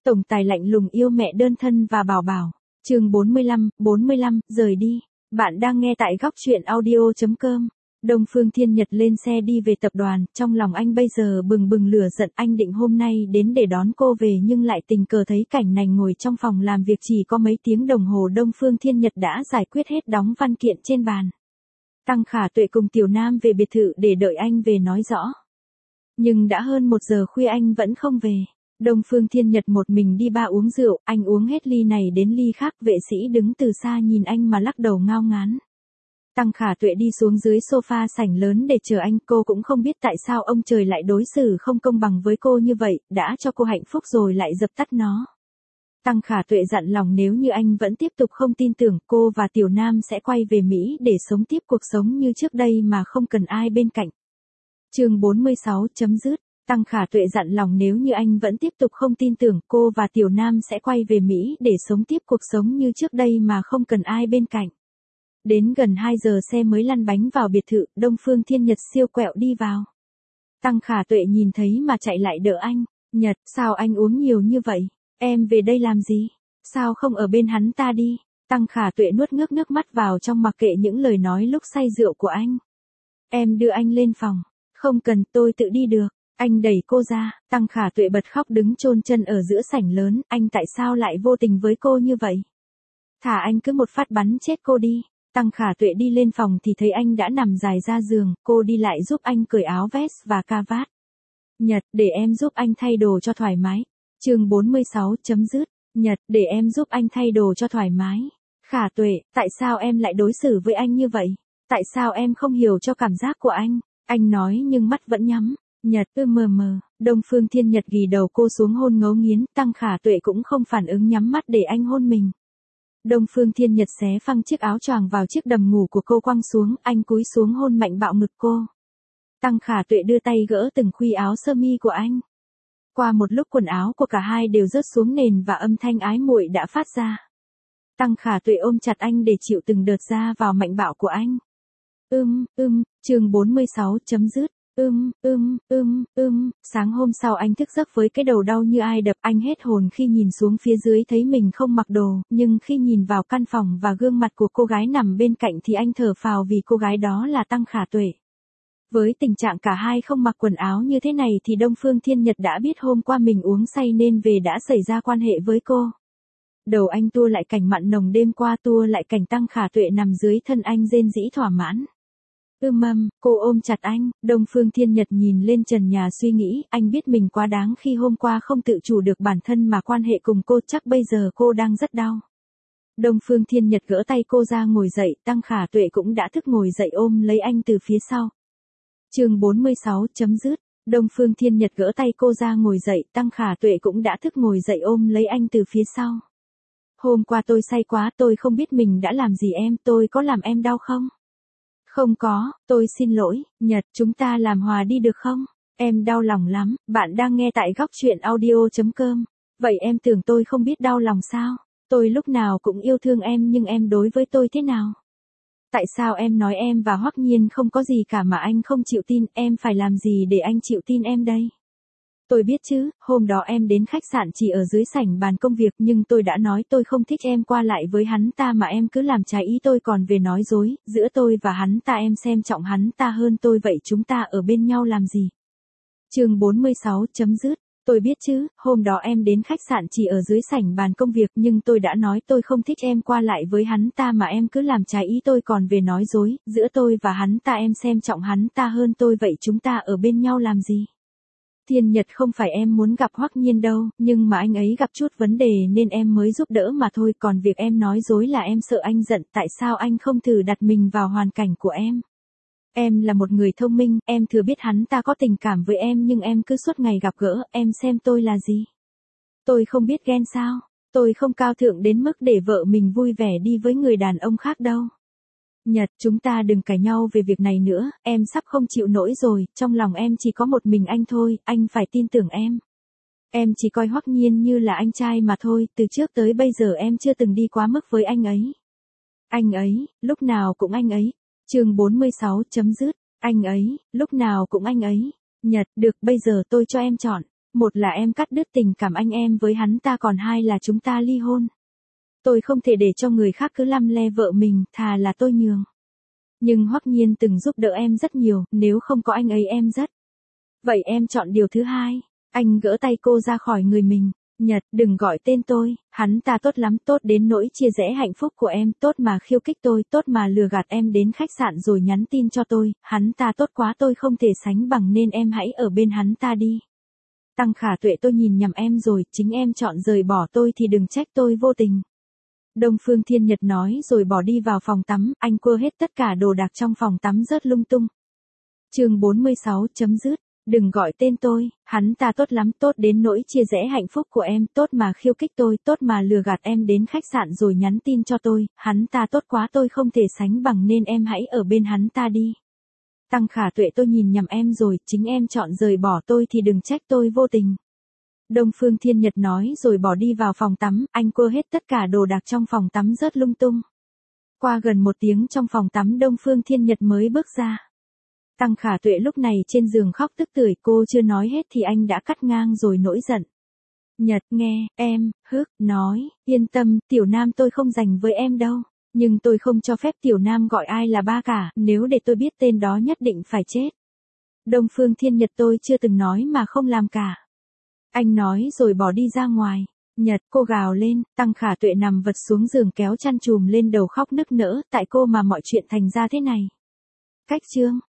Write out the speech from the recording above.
Tổng tài lạnh lùng yêu mẹ đơn thân và bảo bảo. Chương 45, rời đi. Bạn đang nghe tại góc truyện audio.com. Đông Phương Thiên Nhật lên xe đi về tập đoàn, trong lòng anh bây giờ bừng bừng lửa giận, anh định hôm nay đến để đón cô về nhưng lại tình cờ thấy cảnh này ngồi trong phòng làm việc chỉ có mấy tiếng đồng hồ Đông Phương Thiên Nhật đã giải quyết hết đóng văn kiện trên bàn. Tăng Khả Tuệ cùng Tiểu Nam về biệt thự để đợi anh về nói rõ. Nhưng đã hơn 1 giờ khuya anh vẫn không về. Đông Phương Thiên Nhật một mình đi bar uống rượu, anh uống hết ly này đến ly khác, vệ sĩ đứng từ xa nhìn anh mà lắc đầu ngao ngán. Tăng Khả Tuệ đi xuống dưới sofa sảnh lớn để chờ anh, cô cũng không biết tại sao ông trời lại đối xử không công bằng với cô như vậy, đã cho cô hạnh phúc rồi lại dập tắt nó. Tăng Khả Tuệ dặn lòng nếu như anh vẫn tiếp tục không tin tưởng, cô và Tiểu Nam sẽ quay về Mỹ để sống tiếp cuộc sống như trước đây mà không cần ai bên cạnh. Chương 46 chấm dứt. Tăng Khả Tuệ dặn lòng nếu như anh vẫn tiếp tục không tin tưởng, cô và Tiểu Nam sẽ quay về Mỹ để sống tiếp cuộc sống như trước đây mà không cần ai bên cạnh. Đến gần 2 giờ xe mới lăn bánh vào biệt thự, Đông Phương Thiên Nhật siêu quẹo đi vào. Tăng Khả Tuệ nhìn thấy mà chạy lại đỡ anh. Nhật, sao anh uống nhiều như vậy? Em về đây làm gì? Sao không ở bên hắn ta đi? Tăng Khả Tuệ nuốt nước mắt vào trong mặc kệ những lời nói lúc say rượu của anh. Em đưa anh lên phòng. Không cần, tôi tự đi được. Anh đẩy cô ra, Tăng Khả Tuệ bật khóc đứng chôn chân ở giữa sảnh lớn, anh tại sao lại vô tình với cô như vậy? Thả anh cứ một phát bắn chết cô đi. Tăng Khả Tuệ đi lên phòng thì thấy anh đã nằm dài ra giường, cô đi lại giúp anh cởi áo vest và cà vạt. Nhật, để em giúp anh thay đồ cho thoải mái. Chương 46 chấm dứt. Nhật, để em giúp anh thay đồ cho thoải mái. Khả Tuệ, tại sao em lại đối xử với anh như vậy? Tại sao em không hiểu cho cảm giác của anh? Anh nói nhưng mắt vẫn nhắm. Nhật, mờ. Đông Phương Thiên Nhật ghì đầu cô xuống hôn ngấu nghiến, Tăng Khả Tuệ cũng không phản ứng, nhắm mắt để anh hôn mình. Đông Phương Thiên Nhật xé phăng chiếc áo choàng vào chiếc đầm ngủ của cô quăng xuống, anh cúi xuống hôn mạnh bạo ngực cô. Tăng Khả Tuệ đưa tay gỡ từng khuy áo sơ mi của anh. Qua một lúc quần áo của cả hai đều rớt xuống nền và âm thanh ái muội đã phát ra. Tăng Khả Tuệ ôm chặt anh để chịu từng đợt ra vào mạnh bạo của anh. Chương 46 chấm dứt. Sáng hôm sau anh thức giấc với cái đầu đau như ai đập, anh hết hồn khi nhìn xuống phía dưới thấy mình không mặc đồ, nhưng khi nhìn vào căn phòng và gương mặt của cô gái nằm bên cạnh thì anh thở phào vì cô gái đó là Tăng Khả Tuệ. Với tình trạng cả hai không mặc quần áo như thế này thì Đông Phương Thiên Nhật đã biết hôm qua mình uống say nên về đã xảy ra quan hệ với cô. Đầu anh tua lại cảnh mặn nồng đêm qua, tua lại cảnh Tăng Khả Tuệ nằm dưới thân anh rên rỉ thỏa mãn. Cô ôm chặt anh, Đông Phương Thiên Nhật nhìn lên trần nhà suy nghĩ, anh biết mình quá đáng khi hôm qua không tự chủ được bản thân mà quan hệ cùng cô, chắc bây giờ cô đang rất đau. Đông Phương Thiên Nhật gỡ tay cô ra ngồi dậy, Tăng Khả Tuệ cũng đã thức ngồi dậy ôm lấy anh từ phía sau. Chương 46 chấm dứt. Đông Phương Thiên Nhật gỡ tay cô ra ngồi dậy, Tăng Khả Tuệ cũng đã thức ngồi dậy ôm lấy anh từ phía sau. Hôm qua tôi say quá, tôi không biết mình đã làm gì em, tôi có làm em đau không? Không có, tôi xin lỗi. Nhật, chúng ta làm hòa đi được không? Em đau lòng lắm. Bạn đang nghe tại góc truyện audio.com. Vậy em tưởng tôi không biết đau lòng sao? Tôi lúc nào cũng yêu thương em nhưng em đối với tôi thế nào? Tại sao em nói em và Hoắc Nhiên không có gì cả mà anh không chịu tin, em phải làm gì để anh chịu tin em đây? Tôi biết chứ, hôm đó em đến khách sạn chỉ ở dưới sảnh bàn công việc nhưng tôi đã nói tôi không thích em qua lại với hắn ta mà em cứ làm trái ý tôi còn về nói dối, giữa tôi và hắn ta em xem trọng hắn ta hơn tôi, vậy chúng ta ở bên nhau làm gì? Chương 46 chấm dứt. Tôi biết chứ, hôm đó em đến khách sạn chỉ ở dưới sảnh bàn công việc nhưng tôi đã nói tôi không thích em qua lại với hắn ta mà em cứ làm trái ý tôi còn về nói dối, giữa tôi và hắn ta em xem trọng hắn ta hơn tôi, vậy chúng ta ở bên nhau làm gì? Thiên Nhật, không phải em muốn gặp Hoắc Nhiên đâu, nhưng mà anh ấy gặp chút vấn đề nên em mới giúp đỡ mà thôi, còn việc em nói dối là em sợ anh giận, tại sao anh không thử đặt mình vào hoàn cảnh của em? Em là một người thông minh, em thừa biết hắn ta có tình cảm với em nhưng em cứ suốt ngày gặp gỡ, em xem tôi là gì? Tôi không biết ghen sao? Tôi không cao thượng đến mức để vợ mình vui vẻ đi với người đàn ông khác đâu. Nhật, chúng ta đừng cãi nhau về việc này nữa, em sắp không chịu nổi rồi, trong lòng em chỉ có một mình anh thôi, anh phải tin tưởng em. Em chỉ coi Hoắc Nhiên như là anh trai mà thôi, từ trước tới bây giờ em chưa từng đi quá mức với anh ấy. Anh ấy, lúc nào cũng anh ấy. Chương 46 chấm dứt. Anh ấy, lúc nào cũng anh ấy. Nhật, được, bây giờ tôi cho em chọn. Một là em cắt đứt tình cảm anh em với hắn ta, còn hai là chúng ta ly hôn. Tôi không thể để cho người khác cứ lăm le vợ mình, thà là tôi nhường. Nhưng Hoắc Nhiên từng giúp đỡ em rất nhiều, nếu không có anh ấy em rất. Vậy em chọn điều thứ hai. Anh gỡ tay cô ra khỏi người mình. Nhật, đừng gọi tên tôi, hắn ta tốt lắm, tốt đến nỗi chia rẽ hạnh phúc của em, tốt mà khiêu khích tôi, tốt mà lừa gạt em đến khách sạn rồi nhắn tin cho tôi, hắn ta tốt quá tôi không thể sánh bằng nên em hãy ở bên hắn ta đi. Tăng Khả Tuệ, tôi nhìn nhầm em rồi, chính em chọn rời bỏ tôi thì đừng trách tôi vô tình. Đông Phương Thiên Nhật nói rồi bỏ đi vào phòng tắm, anh quơ hết tất cả đồ đạc trong phòng tắm rớt lung tung. Chương 46 chấm dứt. Đừng gọi tên tôi, hắn ta tốt lắm, tốt đến nỗi chia rẽ hạnh phúc của em, tốt mà khiêu khích tôi, tốt mà lừa gạt em đến khách sạn rồi nhắn tin cho tôi, hắn ta tốt quá tôi không thể sánh bằng nên em hãy ở bên hắn ta đi. Tăng Khả Tuệ, tôi nhìn nhầm em rồi, chính em chọn rời bỏ tôi thì đừng trách tôi vô tình. Đông Phương Thiên Nhật nói rồi bỏ đi vào phòng tắm, anh quơ hết tất cả đồ đạc trong phòng tắm rớt lung tung. Qua gần 1 tiếng trong phòng tắm Đông Phương Thiên Nhật mới bước ra. Tăng Khả Tuệ lúc này trên giường khóc tức tưởi, cô chưa nói hết thì anh đã cắt ngang rồi nổi giận. Nhật, nghe, em, nói, yên tâm, Tiểu Nam tôi không dành với em đâu. Nhưng tôi không cho phép Tiểu Nam gọi ai là ba cả, nếu để tôi biết tên đó nhất định phải chết. Đông Phương Thiên Nhật, tôi chưa từng nói mà không làm cả. Anh nói rồi bỏ đi ra ngoài. Nhật, cô gào lên, Tăng Khả Tuệ nằm vật xuống giường kéo chăn chùm lên đầu khóc nức nở, tại cô mà mọi chuyện thành ra thế này. Cách chương